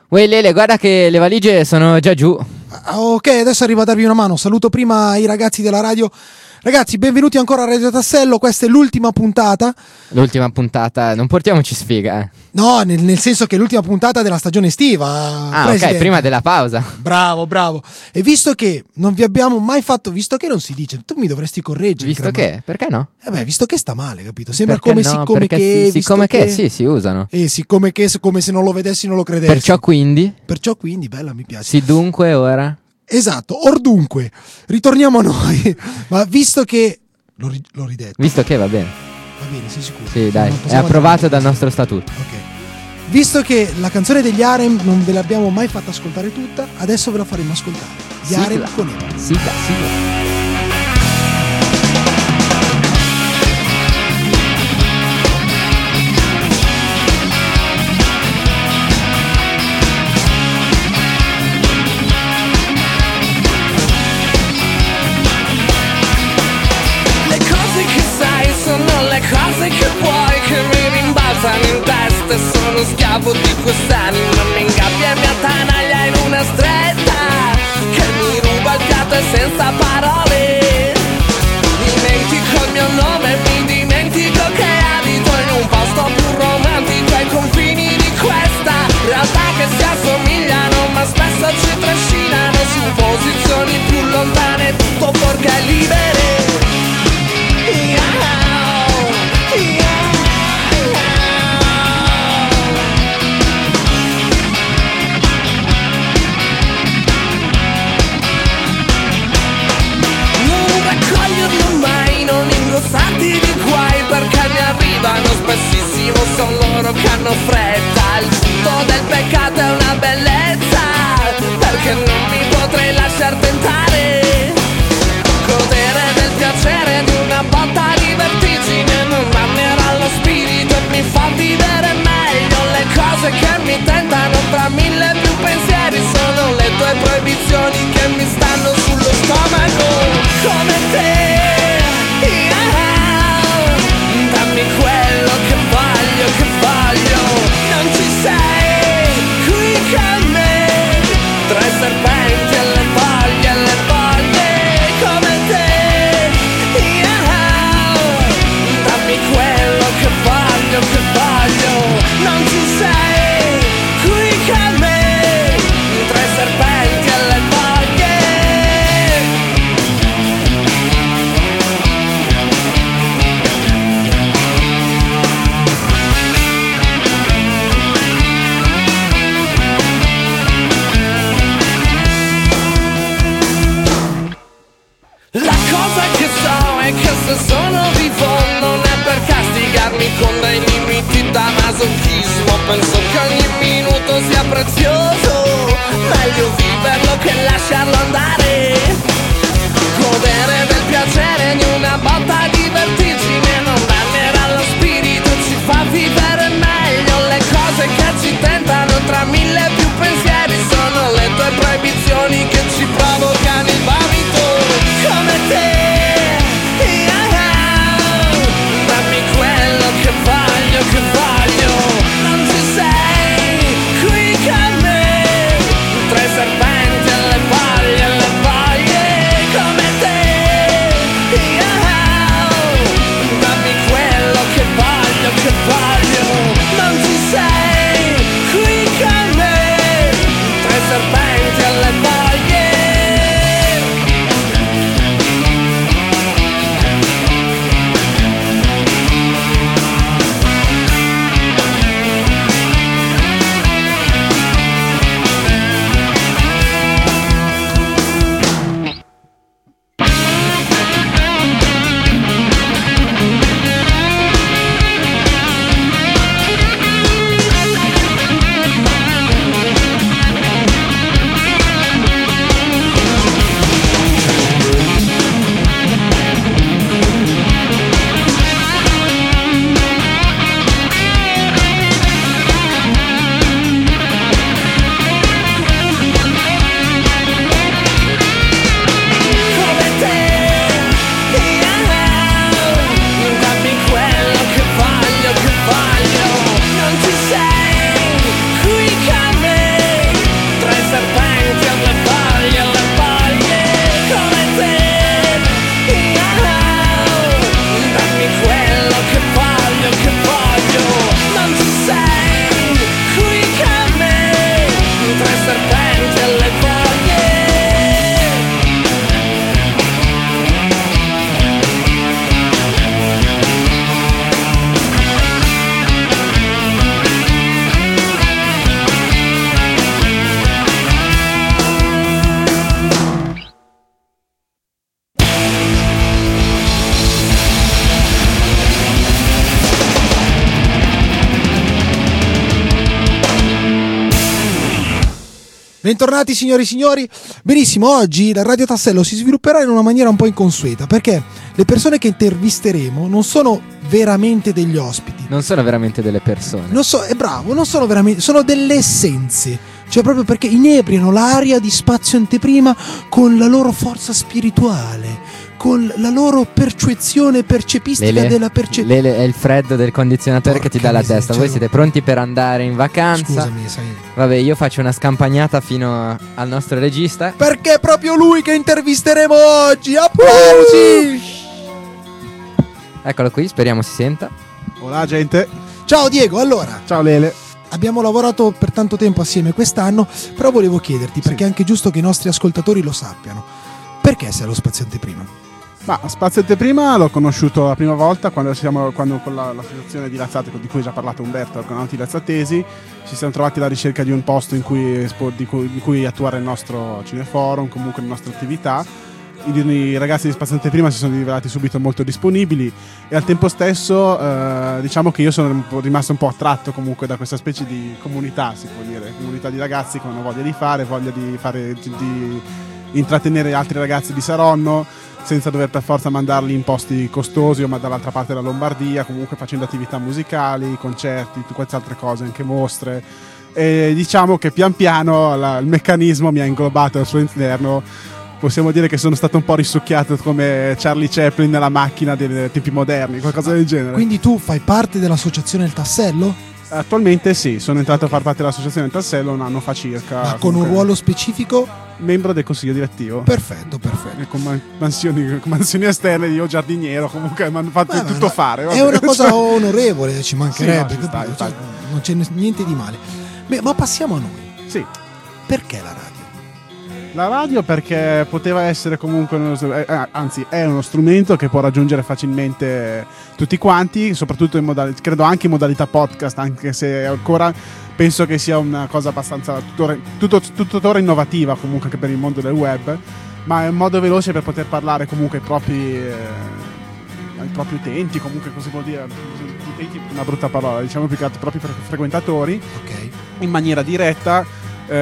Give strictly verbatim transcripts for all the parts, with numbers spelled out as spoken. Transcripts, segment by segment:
Uè Lele, guarda che le valigie sono già giù. Ah, ok, adesso arrivo a darvi una mano. Saluto prima i ragazzi della radio. Ragazzi, benvenuti ancora a Radio Tassello. Questa è l'ultima puntata. L'ultima puntata, non portiamoci sfiga, eh. No, nel, nel senso che è l'ultima puntata della stagione estiva. Ah, Presidente. ok, prima della pausa. Bravo, bravo. E visto che non vi abbiamo mai fatto, visto che non si dice, tu mi dovresti correggere. Visto che? Perché no? Eh beh, visto che sta male, capito? Sembra Perché come no? siccome Perché che. sì, visto siccome che, sì, si usano. E siccome che, come se non lo vedessi non lo credessi. Perciò quindi? Perciò quindi, bella, mi piace. Sì, dunque ora? Esatto, or dunque, ritorniamo a noi. Ma visto che l'ho, ri- l'ho ridetto. Visto che va bene. Va bene, sei sicuro? Sì, dai, Non è possiamo approvato andare- dal nostro statuto. Ok. Visto che la canzone degli Harem non ve l'abbiamo mai fatta ascoltare tutta, adesso ve la faremo ascoltare. Gli Sigla. Harem con Eva. Sigla, sigla. Le cose che vuoi che mi rimbalzano in testa, sono schiavo di quest'anima, mi ingabbia e mi attanaglia in una stretta che mi ruba il fiato e senza parole dimentico il mio nome, mi dimentico che abito in un posto più romantico ai confini di questa realtà che si assomigliano ma spesso ci trascinano su posizioni più lontane, tutto fuorché libere. Yeah. Ingrossati di guai perché ne arrivano spessissimo, sono loro che hanno fretta. Il frutto del peccato è una bellezza, perché non mi potrei lasciar tentare. Godere del piacere di una botta di vertigine non damnerà lo spirito e mi fa vivere meglio. Le cose che mi tentano tra mille più pensieri sono le tue proibizioni che mi stanno sullo stomaco. Come te, dammi quello che voglio, che voglio. Non ci sei qui con me, tra i serpenti e le foglie, le foglie. Come te, dammi quello che voglio, che voglio. Non ci sei qui con me, tra i serpenti e le foglie. La cosa che so è che se sono vivo non è per castigarmi con dei limiti da masochismo. Penso che ogni minuto sia prezioso, meglio viverlo che lasciarlo andare. Godere del piacere di una botta di vertigine non dannerà lo spirito, ci fa vivere meglio. Le cose che ci tentano tra mille più pensieri sono le tue proibizioni che ci provocano il vomito. Come te, dammi quello che voglio, che voglio. Non ci sei qui con me, tra i serpenti e le foglie, le Bentornati signori e signori. Benissimo, oggi la Radio Tassello si svilupperà in una maniera un po' inconsueta, perché le persone che intervisteremo non sono veramente degli ospiti. Non sono veramente delle persone. Non so, è bravo, non sono veramente, sono delle essenze. Cioè proprio perché inebriano l'aria di Spazio Anteprima con la loro forza spirituale, con la loro percezione percepistica Lele, della percezione. Lele, è il freddo del condizionatore Porca che ti dà la miseria, testa. cioè- Voi siete pronti per andare in vacanza? Scusami, sai. Vabbè, io faccio una scampagnata fino al nostro regista. Perché è proprio lui che intervisteremo oggi. Applausi! Eccolo qui, speriamo si senta. Hola gente, Ciao Diego, allora, ciao Lele. abbiamo lavorato per tanto tempo assieme quest'anno, però volevo chiederti, perché è anche giusto che i nostri ascoltatori lo sappiano, perché sei allo Spazio Anteprima? Ma Spazio Anteprima l'ho conosciuto la prima volta quando siamo quando con la, l'associazione di Lazzate, di cui ha già parlato Umberto, con Anti Lazzatesi, ci siamo trovati alla ricerca di un posto in cui, di cui, di cui attuare il nostro cineforum, comunque le nostre attività. I, i ragazzi di Spazio Anteprima si sono rivelati subito molto disponibili e al tempo stesso eh, diciamo che io sono un po' rimasto un po' attratto comunque da questa specie di comunità, si può dire, comunità di ragazzi che hanno voglia di fare, voglia di fare di intrattenere altri ragazzi di Saronno senza dover per forza mandarli in posti costosi o ma dall'altra parte della Lombardia, comunque facendo attività musicali, concerti, tutte queste altre cose, anche mostre. E diciamo che pian piano la, il meccanismo mi ha inglobato al suo interno. Possiamo dire che sono stato un po' risucchiato come Charlie Chaplin nella macchina dei tempi moderni, qualcosa del genere. Quindi tu fai parte dell'associazione Il Tassello? Attualmente sì, sono entrato a far parte dell'associazione del Tassello un anno fa circa. Ma con un Comunque, ruolo specifico? membro del consiglio direttivo. Perfetto, perfetto. E con man- mansioni, con mansioni esterne, io giardiniero, comunque mi hanno fatto Vabbè, tutto no, fare. È vabbè. una cosa onorevole, ci mancherebbe, Sì, no, ci sta, capito? Cioè, infatti. non c'è n- niente di male. Beh, ma passiamo a noi. Sì. Perché la radio? La radio perché poteva essere comunque uno, eh, anzi è uno strumento che può raggiungere facilmente tutti quanti, soprattutto in modalità, credo anche in modalità podcast, anche se ancora penso che sia una cosa abbastanza tuttora, tutto, tuttora innovativa comunque anche per il mondo del web, ma è un modo veloce per poter parlare comunque ai propri eh, ai propri utenti, comunque così vuol dire utenti è una brutta parola, diciamo più che altro propri frequentatori, Ok. in maniera diretta.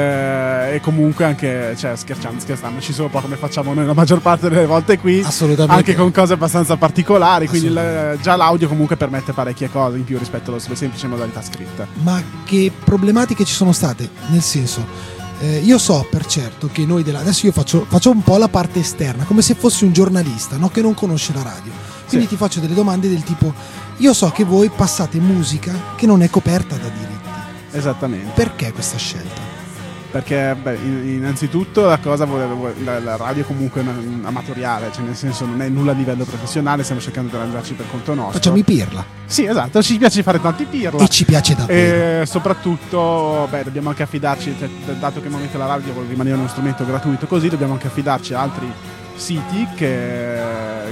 Eh, e comunque anche, cioè, scherzando, scherzando, ci sono un po' come facciamo noi la maggior parte delle volte qui, Assolutamente. anche con cose abbastanza particolari, quindi Assolutamente. il- già l'audio comunque permette parecchie cose in più rispetto alla semplice modalità scritta. Ma che problematiche ci sono state? Nel senso, eh, io so per certo che noi della... Adesso io faccio, faccio un po' la parte esterna, come se fossi un giornalista, no? Che non conosce la radio. Quindi Sì. ti faccio delle domande del tipo, io so che voi passate musica che non è coperta da diritti. Esattamente. Perché questa scelta? Perché beh, in- innanzitutto la cosa vuole- vuole- la, la radio comunque è una- amatoriale, cioè nel senso non è nulla a livello professionale, stiamo cercando di arrangiarci per conto nostro. Facciamo i pirla. Sì, esatto, ci piace fare tanti pirla. E ci piace davvero. E soprattutto, beh, dobbiamo anche affidarci, cioè, dato che al momento la radio vuole rimanere uno strumento gratuito così, dobbiamo anche affidarci a altri siti che,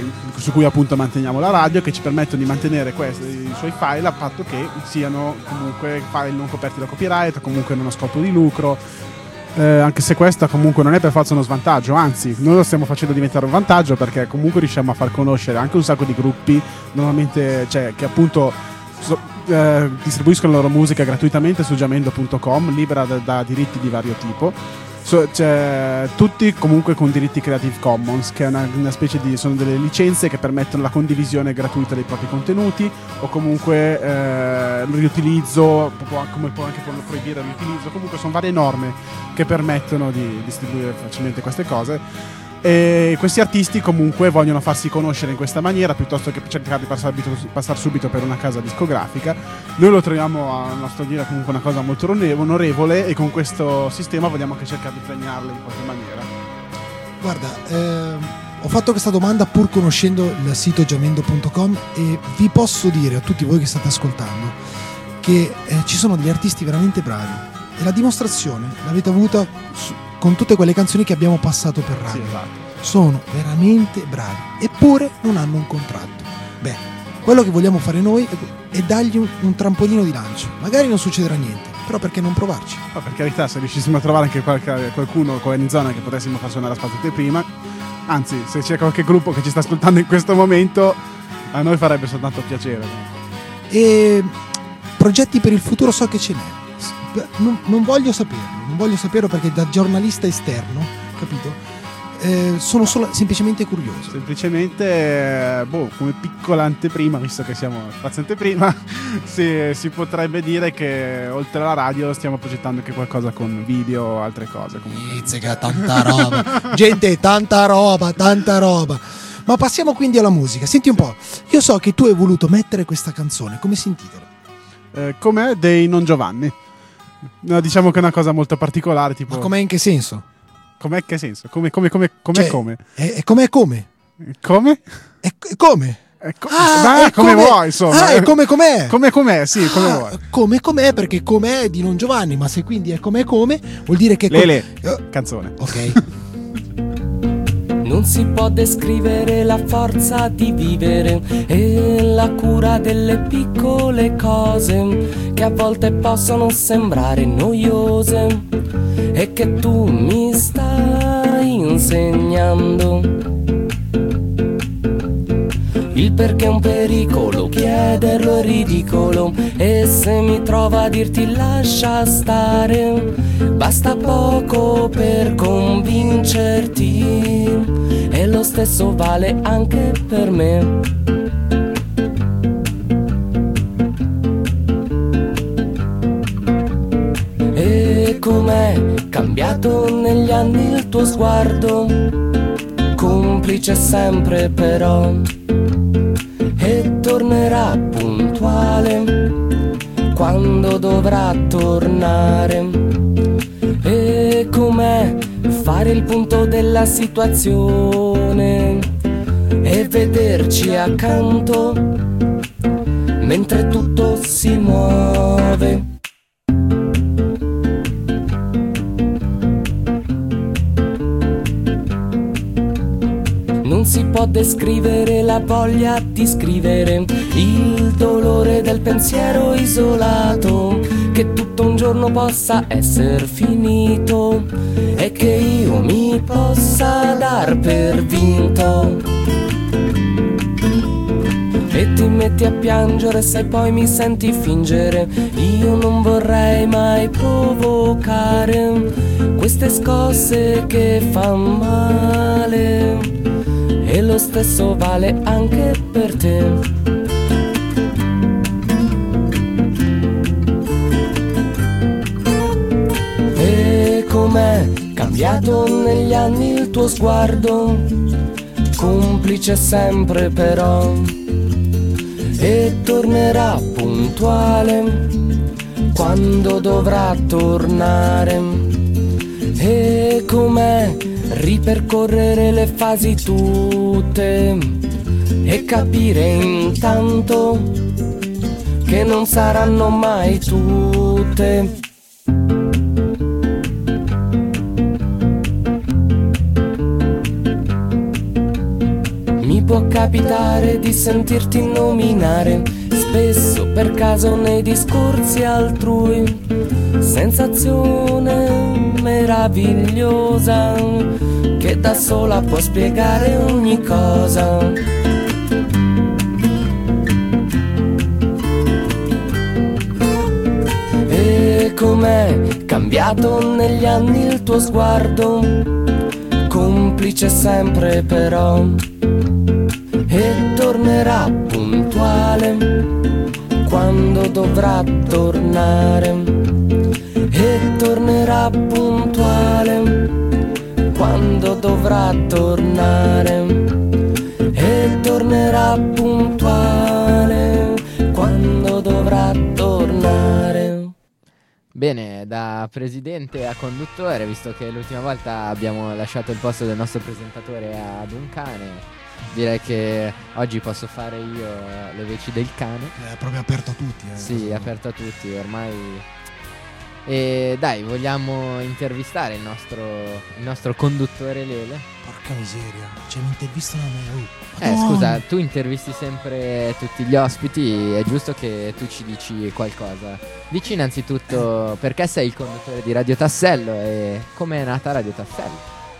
su cui appunto manteniamo la radio, che ci permettono di mantenere questi, i suoi file a patto che siano comunque file non coperti da copyright, comunque non a scopo di lucro. Eh, anche se questa comunque non è per forza uno svantaggio, anzi noi lo stiamo facendo diventare un vantaggio, perché comunque riusciamo a far conoscere anche un sacco di gruppi normalmente, cioè, che appunto so- eh, distribuiscono la loro musica gratuitamente su jamendo punto com, libera da, da diritti di vario tipo. So, cioè, tutti comunque con diritti Creative Commons, che è una, una specie di, sono delle licenze che permettono la condivisione gratuita dei propri contenuti, o comunque eh, il riutilizzo, può- come può anche proibire il riutilizzo. Comunque sono varie norme che permettono di distribuire facilmente queste cose. E questi artisti comunque vogliono farsi conoscere in questa maniera piuttosto che cercare di passare, passare subito per una casa discografica. Noi lo troviamo a nostro dire comunque una cosa molto onorevole, e con questo sistema vogliamo anche cercare di premiarle in qualche maniera. Guarda, ehm, ho fatto questa domanda pur conoscendo il sito jamendo punto com e vi posso dire a tutti voi che state ascoltando che eh, ci sono degli artisti veramente bravi, e la dimostrazione l'avete avuta su- con tutte quelle canzoni che abbiamo passato per radio. Sì, esatto. Sono veramente bravi, eppure non hanno un contratto. Beh, quello che vogliamo fare noi è, è dargli un, un trampolino di lancio. Magari non succederà niente, però perché non provarci? Ma per carità, se riuscissimo a trovare anche qualche, qualcuno qua in zona che potessimo far suonare a Spazio prima, anzi, se c'è qualche gruppo che ci sta ascoltando in questo momento, a noi farebbe soltanto piacere. E progetti per il futuro so che ce n'è. S- Non, non voglio saperlo, non non voglio saperlo perché da giornalista esterno, capito? Eh, sono solo, semplicemente curioso. Semplicemente, eh, boh, come piccola anteprima, visto che siamo spazio anteprima, si, si potrebbe dire che oltre alla radio stiamo progettando anche qualcosa con video o altre cose. Izzica, tanta roba. Gente, tanta roba, tanta roba. Ma passiamo quindi alla musica. Senti un po', io so che tu hai voluto mettere questa canzone, come si intitola? Eh, com'è dei Non Giovanni. No, diciamo che è una cosa molto particolare, tipo... Ma com'è, in che senso? Com'è, che senso? Come, come, come, com'è, Cioè, come? È, è come è come? Come? È, è come? È co- Ah, beh, è come come- vuoi, insomma. Ah, è come com'è? Come com'è, sì, come Ah, vuoi. come com'è, perché com'è è di Non Giovanni, ma se quindi è come come, vuol dire che... Lele, Eh, canzone. ok. Non si può descrivere la forza di vivere e la cura delle piccole cose che a volte possono sembrare noiose e che tu mi stai insegnando. Il perché è un pericolo, chiederlo è ridicolo e se mi trovo a dirti lascia stare, basta poco per convincerti e lo stesso vale anche per me. E com'è cambiato negli anni il tuo sguardo, complice sempre però, e tornerà puntuale quando dovrà tornare. E com'è fare il punto della situazione e vederci accanto mentre tutto si muove. Non si può descrivere la voglia di scrivere, il dolore del pensiero isolato, che tutto un giorno possa essere finito e che io mi possa dar per vinto. E ti metti a piangere se poi mi senti fingere, io non vorrei mai provocare queste scosse che fanno male. E lo stesso vale anche per te. E com'è cambiato negli anni il tuo sguardo, complice sempre però, e tornerà puntuale quando dovrà tornare. E com'è ripercorrere le fasi tutte e capire intanto che non saranno mai tutte. Mi può capitare di sentirti nominare spesso per caso nei discorsi altrui, sensazione meravigliosa che da sola può spiegare ogni cosa. E com'è cambiato negli anni il tuo sguardo, complice sempre però, e tornerà puntuale quando dovrà tornare. E tornerà puntuale quando dovrà tornare. E tornerà puntuale quando dovrà tornare. Bene, da presidente a conduttore, visto che l'ultima volta abbiamo lasciato il posto del nostro presentatore ad un cane, direi che oggi posso fare io le veci del cane. È proprio aperto a tutti. Eh. Sì, è aperto a tutti ormai. E dai, vogliamo intervistare il nostro, il nostro conduttore Lele. Porca miseria, cioè mi intervistano a me. Oh. Eh Madonna. scusa, tu intervisti sempre tutti gli ospiti, è giusto che tu ci dici qualcosa. Dici innanzitutto perché sei il conduttore di Radio Tassello e come è nata Radio Tassello.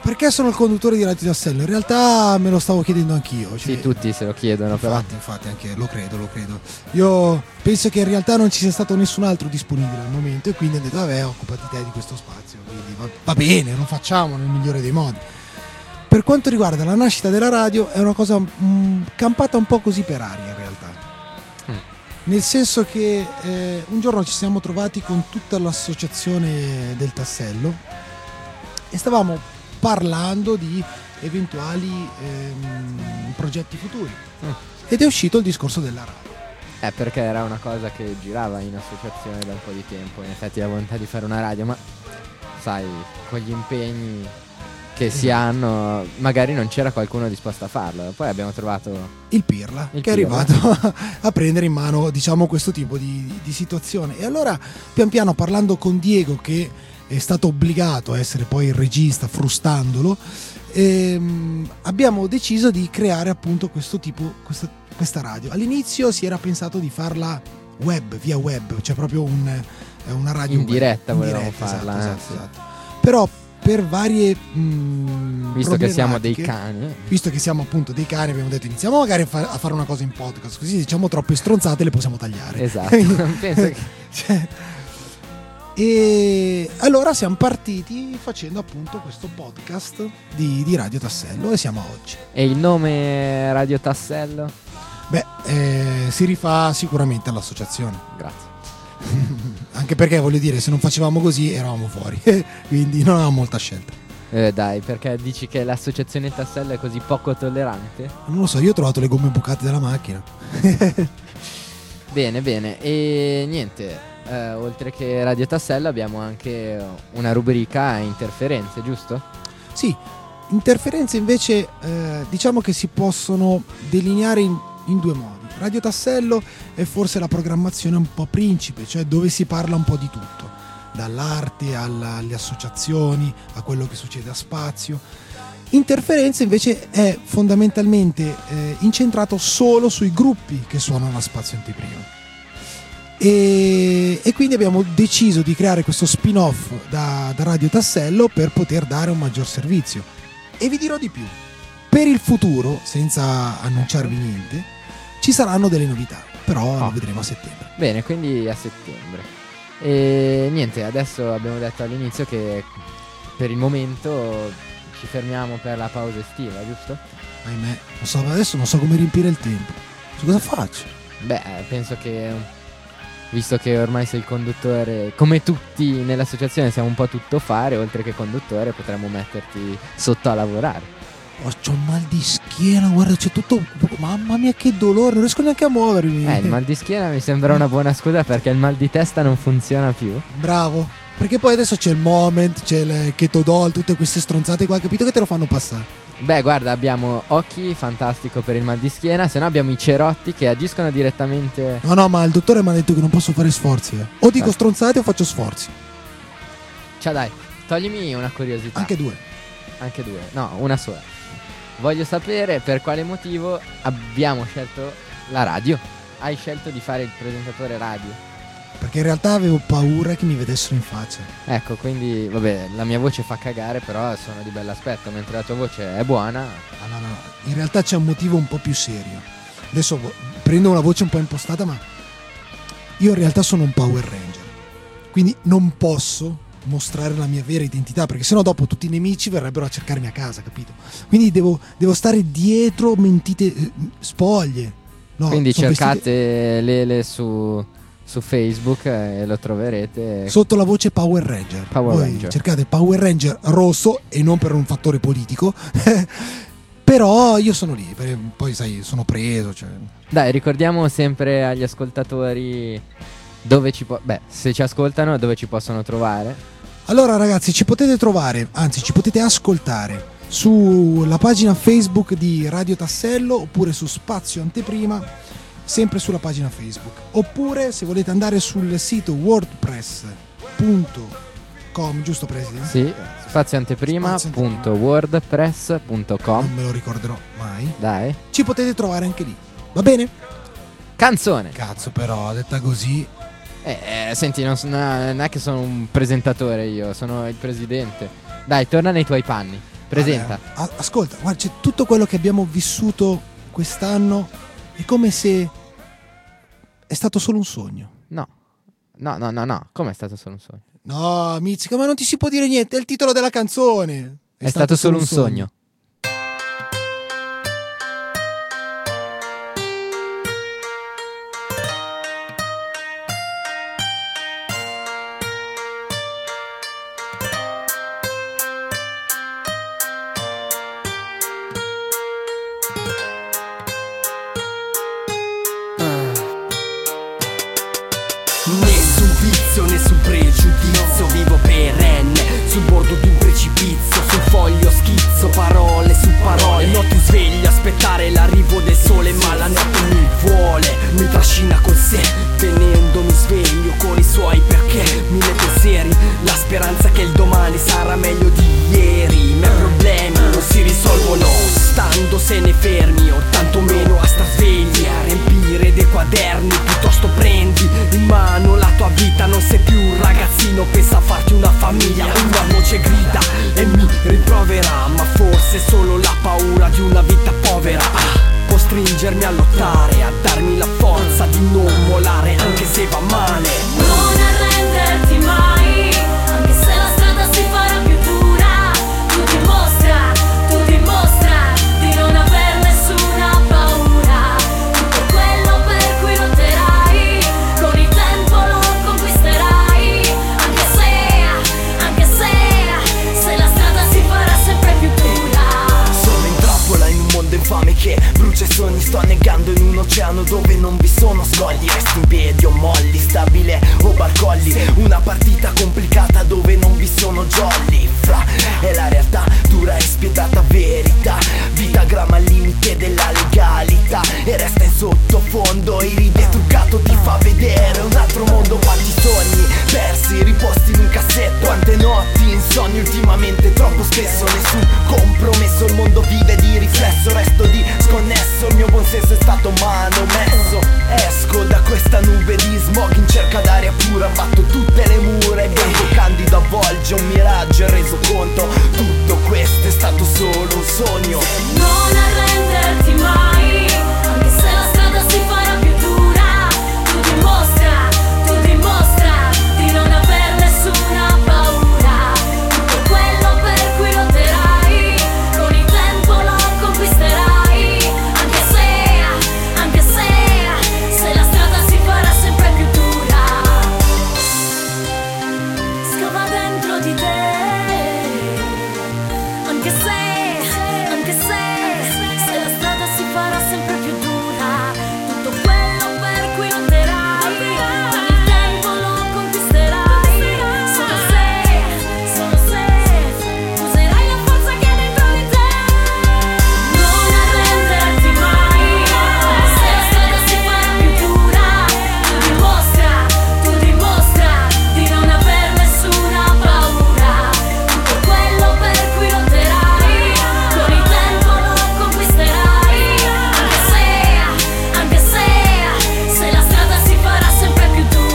Perché sono il conduttore di Radio Tassello? In realtà me lo stavo chiedendo anch'io. Cioè, Sì, tutti se lo chiedono, però. infatti, infatti, anche lo credo, lo credo. Io penso che in realtà non ci sia stato nessun altro disponibile al momento e quindi ho detto, vabbè, occupati te di questo spazio. Quindi va, va bene, lo facciamo nel migliore dei modi. Per quanto riguarda la nascita della radio, è una cosa mh, campata un po' così per aria in realtà. Mm. Nel senso che eh, un giorno ci siamo trovati con tutta l'associazione del tassello e stavamo parlando di eventuali ehm, progetti futuri Mm. ed è uscito il discorso della radio. Eh, perché era una cosa che girava in associazione da un po' di tempo, in effetti la volontà di fare una radio, ma sai, con gli impegni che si hanno, magari non c'era qualcuno disposto a farlo. Poi abbiamo trovato Il Pirla, Il che è Pirla. arrivato a prendere in mano, diciamo, questo tipo di, di situazione. E allora, pian piano, parlando con Diego, che è stato obbligato a essere poi il regista, frustandolo, ehm, abbiamo deciso di creare appunto questo tipo, questa, questa radio. All'inizio si era pensato di farla web, via web, cioè proprio un, una radio in web. diretta, In volevamo diretta, farla. esatto, eh, esatto, sì. esatto. Però per varie mh, Visto che siamo dei problematiche, cani. visto che siamo appunto dei cani, abbiamo detto iniziamo magari a, fa- a fare una cosa in podcast, così diciamo troppe stronzate le possiamo tagliare. Esatto. Penso che Cioè, e allora siamo partiti facendo appunto questo podcast di, di Radio Tassello e siamo a oggi. E il nome Radio Tassello? Beh, eh, si rifà sicuramente all'associazione, Grazie. anche perché voglio dire, se non facevamo così eravamo fuori, quindi non avevamo molta scelta. Eh, dai, perché dici che l'associazione Tassello è così poco tollerante? Non lo so, io ho trovato le gomme bucate della macchina. Bene, bene. E niente, eh, oltre che Radio Tassello abbiamo anche una rubrica interferenze, giusto? Sì, interferenze invece eh, diciamo che si possono delineare in, in due modi. Radio Tassello è forse la programmazione un po' principe, cioè dove si parla un po' di tutto, dall'arte alla- alle associazioni, a quello che succede a Spazio. Interferenze invece è fondamentalmente eh, incentrato solo sui gruppi che suonano a Spazio Anteprima. E, e quindi abbiamo deciso di creare questo spin-off da, da Radio Tassello per poter dare un maggior servizio. E vi dirò di più, per il futuro, senza annunciarvi niente, ci saranno delle novità, però Ah. lo vedremo a settembre. Bene, quindi a settembre. E niente, adesso abbiamo detto all'inizio che per il momento ci fermiamo per la pausa estiva, giusto? Ahimè, non so, adesso non so come riempire il tempo. Su cosa faccio? Beh, penso che visto che ormai sei il conduttore, come tutti nell'associazione siamo un po' tutto fare, oltre che conduttore potremmo metterti sotto a lavorare. Oh, c'ho un mal di schiena, guarda, c'è tutto. Mamma mia, che dolore, non riesco neanche a muovermi. Eh, il mal di schiena mi sembra una buona scusa perché il mal di testa non funziona più. Bravo. Perché poi adesso c'è il Moment, c'è il Ketodol, tutte queste stronzate qua, capito che te lo fanno passare. Beh, guarda, abbiamo Occhi, fantastico per il mal di schiena, se no abbiamo i cerotti che agiscono direttamente. No, no, ma il dottore mi ha detto che non posso fare sforzi. eh. O dico Ah. stronzate o faccio sforzi. Cioè dai, toglimi una curiosità. Anche due. Anche due, no, una sola. Voglio sapere per quale motivo abbiamo scelto la radio. Hai scelto di fare il presentatore radio. Perché in realtà avevo paura che mi vedessero in faccia. Ecco, quindi, vabbè, la mia voce fa cagare, però sono di bell'aspetto, mentre la tua voce è buona. Ah, no, no, no. In realtà c'è un motivo un po' più serio. Adesso vo- prendo una voce un po' impostata, ma io in realtà sono un Power Ranger. Quindi non posso mostrare la mia vera identità, perché sennò dopo tutti i nemici verrebbero a cercarmi a casa, capito? Quindi devo, devo stare dietro mentite eh, spoglie. No, quindi sono cercate vestite- Lele su, su Facebook e lo troverete. sotto la voce Power Ranger. Power Voi Ranger. cercate Power Ranger rosso e non per un fattore politico. Però io sono lì, perché poi sai, sono preso. Cioè. Dai, ricordiamo sempre agli ascoltatori dove ci po- beh, se ci ascoltano, dove ci possono trovare. Allora ragazzi, ci potete trovare, anzi ci potete ascoltare sulla pagina Facebook di Radio Tassello oppure su Spazio Anteprima, sempre sulla pagina Facebook. Oppure se volete andare sul sito wordpress punto com, giusto Presidente? Sì, spazioanteprima punto wordpress punto com. Non me lo ricorderò mai. Dai. Ci potete trovare anche lì. Va bene? Canzone. Cazzo però, detta così. Eh, eh, senti, non, so- non è che sono un presentatore io, sono il presidente. Dai, torna nei tuoi panni. Presenta. Allora, a- ascolta, guarda, c'è tutto quello che abbiamo vissuto quest'anno è come se è stato solo un sogno. No. No, no, no, no. Come è stato solo un sogno? No, Mizzica, ma non ti si può dire niente, è il titolo della canzone. È, stato, solo un sogno. Nessun vizio, nessun pregiudizio, vivo perenne sul bordo di un precipizio, sul foglio schizzo, parole su parole. Notti sveglio, aspettare l'arrivo del sole, ma la notte mi vuole, mi trascina con sé, venendo mi sveglio con i suoi perché, mille pensieri, la speranza che il domani sarà meglio di ieri. I miei problemi non si risolvono stando se ne fermi, o tantomeno a star svegli, a riempire dei quaderni. Piuttosto prendi in mano la tua vita, non sei più un ragazzino, pensa a farti una famiglia. Una voce grida e mi rimprovera, ma forse solo la paura di una vita povera ah, può stringermi a lottare, a darmi la forza di non mollare anche se va male. Non arrenderti mai, anche se la strada si farà più dura. Tu dimostra, tu dimostra di non aver nessuna paura. Tutto quello per cui lotterai, con il tempo lo conquisterai. Anche se, anche se, se la strada si farà sempre più dura. Sono in trappola in un mondo infame che brucia i sogni, sto annegando in un oceano dove non vi sono scogli. Resti in piedi o molli, stabile o barcolli, una partita complicata dove non vi sono jolly. Fra, è la realtà dura e spietata verità, vita grama al limite della legalità e resta in sottofondo, il ride truccato ti fa vedere un altro mondo. Quanti sogni persi, riposti in un cassetto, quante notti insonni ultimamente troppo spesso, nessun compromesso, il mondo vive di riflesso, resto di sconnesso, il mio buon senso è stato manomesso. Esco da questa nube di smog in cerca d'aria pura, batto tutte le mura e bianco candido avvolge un miraggio e reso conto, tutto questo è stato solo un sogno. Non arrenderti mai, anche se la strada si farà più dura. Tu dimostra, tu dimostra di non aver nessuna paura. Tutto quello per cui lotterai, con il tempo lo conquisterai. Anche se, anche se, se la strada si farà sempre più dura. Scava dentro di te. Anche se, anche se, se la strada si farà sempre più dura. Tutto quello per cui lotterai, con il tempo lo conquisterai. Solo se, solo se, userai la forza che è dentro di te. Non arrenderti mai, se la strada si farà più dura. Tu dimostra, tu dimostra di non aver nessuna paura. Tutto quello per cui lotterai, con il tempo lo conquisterai. Anche se, anche se, se la strada si farà sempre più dura.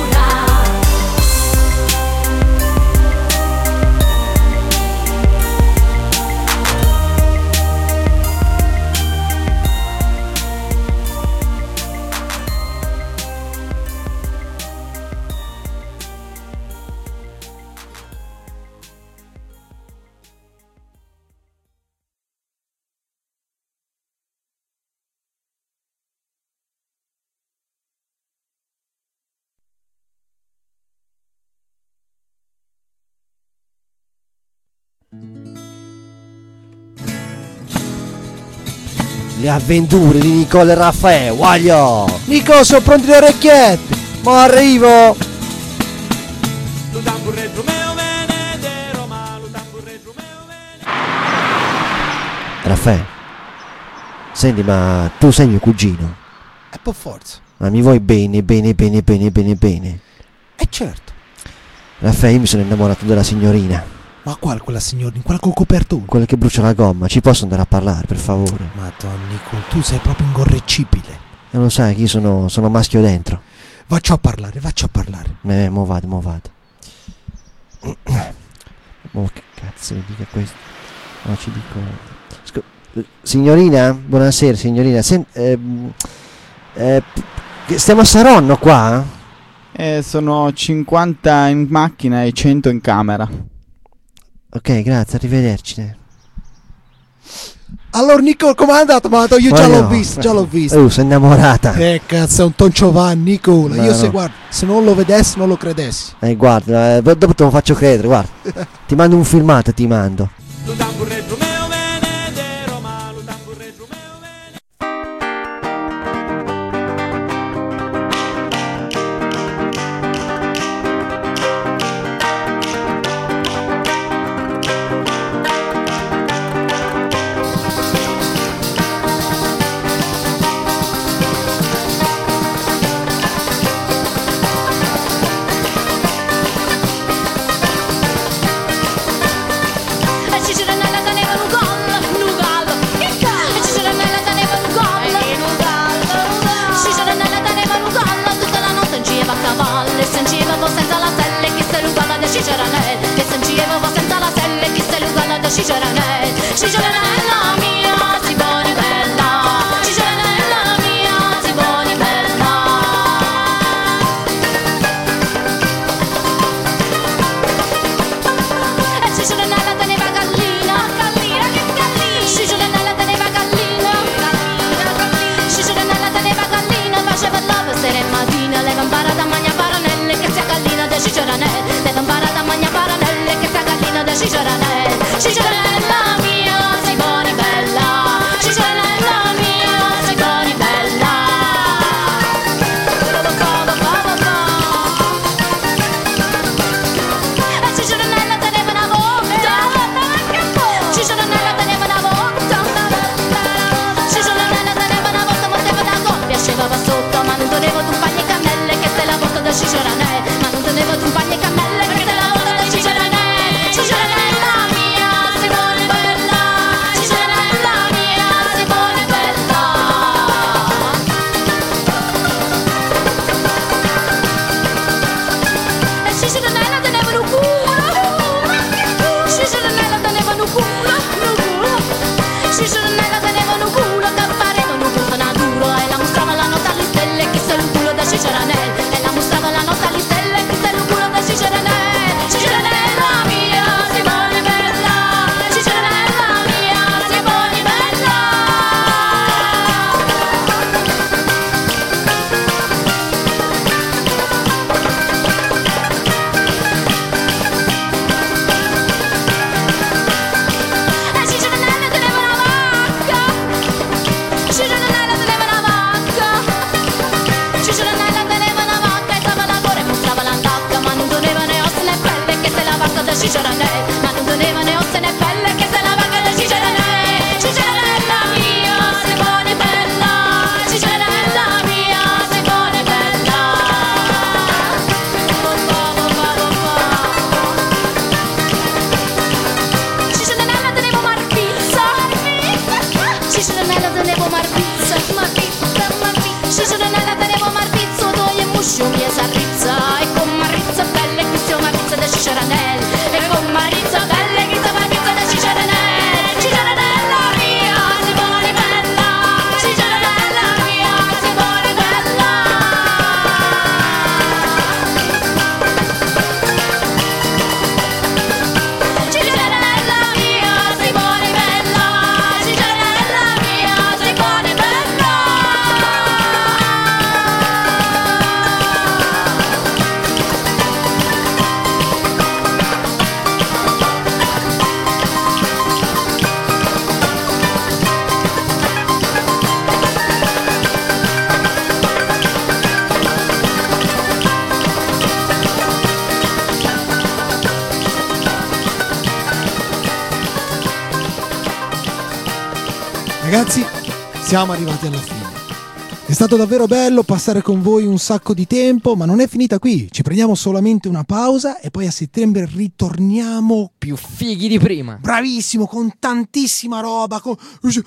Le avventure di Nicola e Raffaele, voglio! Nico, sono pronti le orecchiette. Ma arrivo! Raffaele, senti, ma tu sei mio cugino? E per forza. Ma mi vuoi bene, bene, bene, bene, bene, bene? E certo. Raffaele, io mi sono innamorato della signorina, Ma qual quella signorina? Quella col copertone? quella che brucia la gomma. Ci posso andare a parlare, per favore? Madonna, Nico, tu sei proprio ingorreccibile. E lo sai che io sono, sono maschio dentro. Faccio a parlare, faccio a parlare. Eh, mo vado, mo vado. Mo che cazzo mi dica questo? No, ci dico. Scu- signorina, buonasera signorina. Sen- ehm, eh, p- stiamo a Saronno qua? Eh, sono cinquanta in macchina e cento in camera. Ok, grazie, arrivederci. Allora Nico, com'è andato? Ma io già l'ho visto, già l'ho visto. Oh, sei innamorata. Eh cazzo, è un Toncio Van, Nicola. Ma Io no. se guarda, se non lo vedessi non lo credessi. Eh, guarda, eh, dopo te lo faccio credere, guarda. Ti mando un filmato, ti mando. Ragazzi, siamo arrivati alla fine. È stato davvero bello passare con voi un sacco di tempo, ma non è finita qui. Ci prendiamo solamente una pausa e poi a settembre ritorniamo Più fighi di prima. bravissimo, con tantissima roba. Con...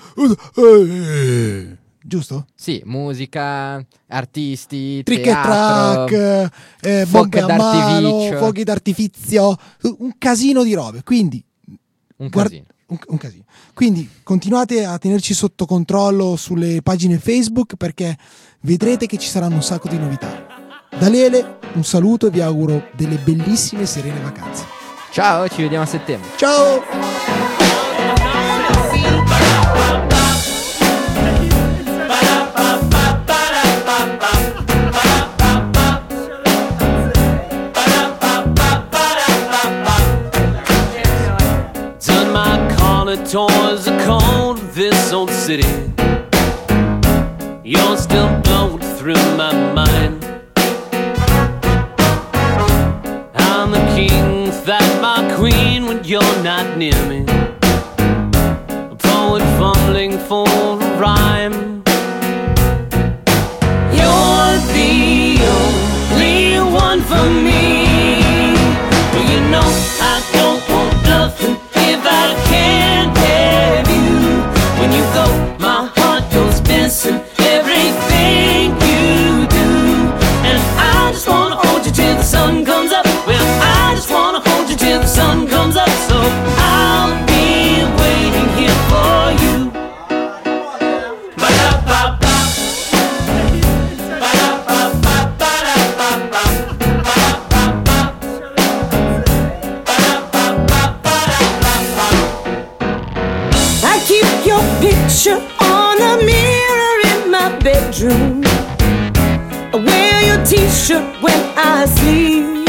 Giusto? Sì, musica, artisti, Trick e teatro, track, eh, bombe fuochi a mano, d'artificio. fuochi d'artifizio, un casino di robe. Quindi un guard- casino. un, un casino. Quindi continuate a tenerci sotto controllo sulle pagine Facebook, perché vedrete che ci saranno un sacco di novità. Da Lele un saluto e vi auguro delle bellissime e serene vacanze. Ciao, ci vediamo a settembre. Ciao! Turn my corner towards the cold of this old city. You're still blowing through my mind. I'm the king, that my queen when you're not near me. A poet fumbling for a rhyme. You're the only one for me. Well, you know I don't want nothing if I can't have you. When you go, my heart goes missing. Everything you do, and I just wanna hold you till the sun comes up. Well, I just wanna hold you till the sun comes up. So I'll be waiting here for you. Ba-da-ba-ba. I keep your picture on a mirror in my bedroom. I wear your t-shirt when I sleep.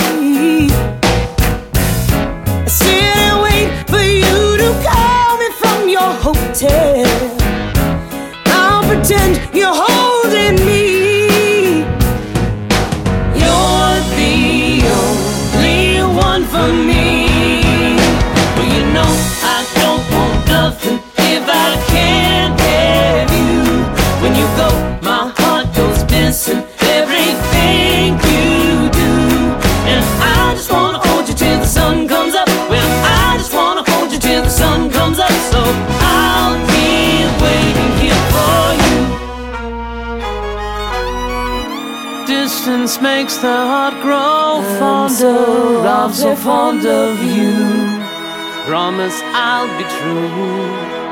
I sit and wait for you to call me from your hotel. I'll pretend you're holding me. You're the only one for me. Well, you know I don't want nothing if I can't have you. When you go, my heart goes missing. Everything you do, and I just wanna hold you till the sun comes up. Well, I just wanna hold you till the sun comes up. So I'll be waiting here for you. Distance makes the heart grow fonder. I'm so fond of you. Promise I'll be true.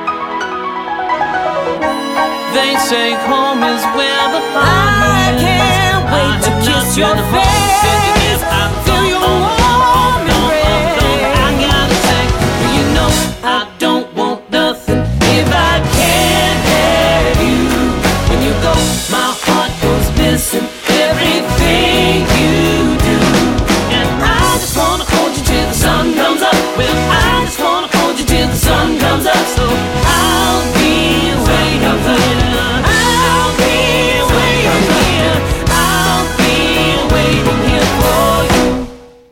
They say home is where the heart is. I can't wait to kiss your face, feel your warm embrace. I gotta say, you know I don't want nothing if I can't have you. When you go, my heart goes missing. Everything you do, and I just wanna hold you till the sun comes up. Well, I just wanna hold you till the sun comes up. So I'll be waiting here. I'll be waiting here. I'll be waiting here for you.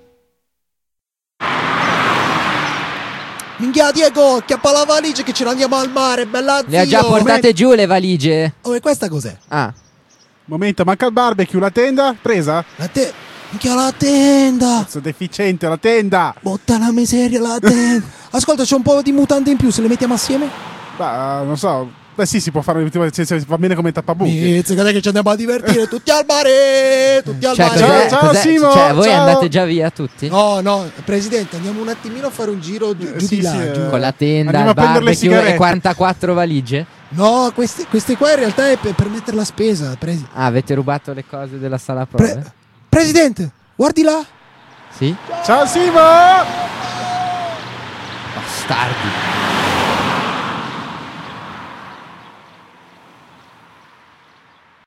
Minchia Diego, acchiappa la valigia che ce ne andiamo al mare, bella Le ha zio. già portate giù le valigie? Oh, e questa cos'è? Ah, Momento, manca il barbecue, la tenda? Presa? La te... Minchia la tenda. Cazzo deficiente, la tenda! Botta la miseria la tenda. Ascolta, c'è un po' di mutande in più, se le mettiamo assieme? Beh, non so. Beh sì, si può fare, se, se va bene come tappabuchi. Mizzica, guarda che ci andiamo a divertire. Tutti al mare, tutti al cioè, mare. cos'è- Ciao, cos'è- Simo, cioè, voi ciao. andate già via tutti? No, no, Presidente, andiamo un attimino a fare un giro giù, Eh, giù sì, di là. sì, giù. eh. Con la tenda, Andiamo il a prendere le barbecue e sigarette. quarantaquattro valigie? No, queste, queste qua in realtà è per, per mettere la spesa. Presi- Ah, avete rubato le cose della sala prove? Pre- Presidente, guardi là. Sì? Ciao Simo! Bastardi.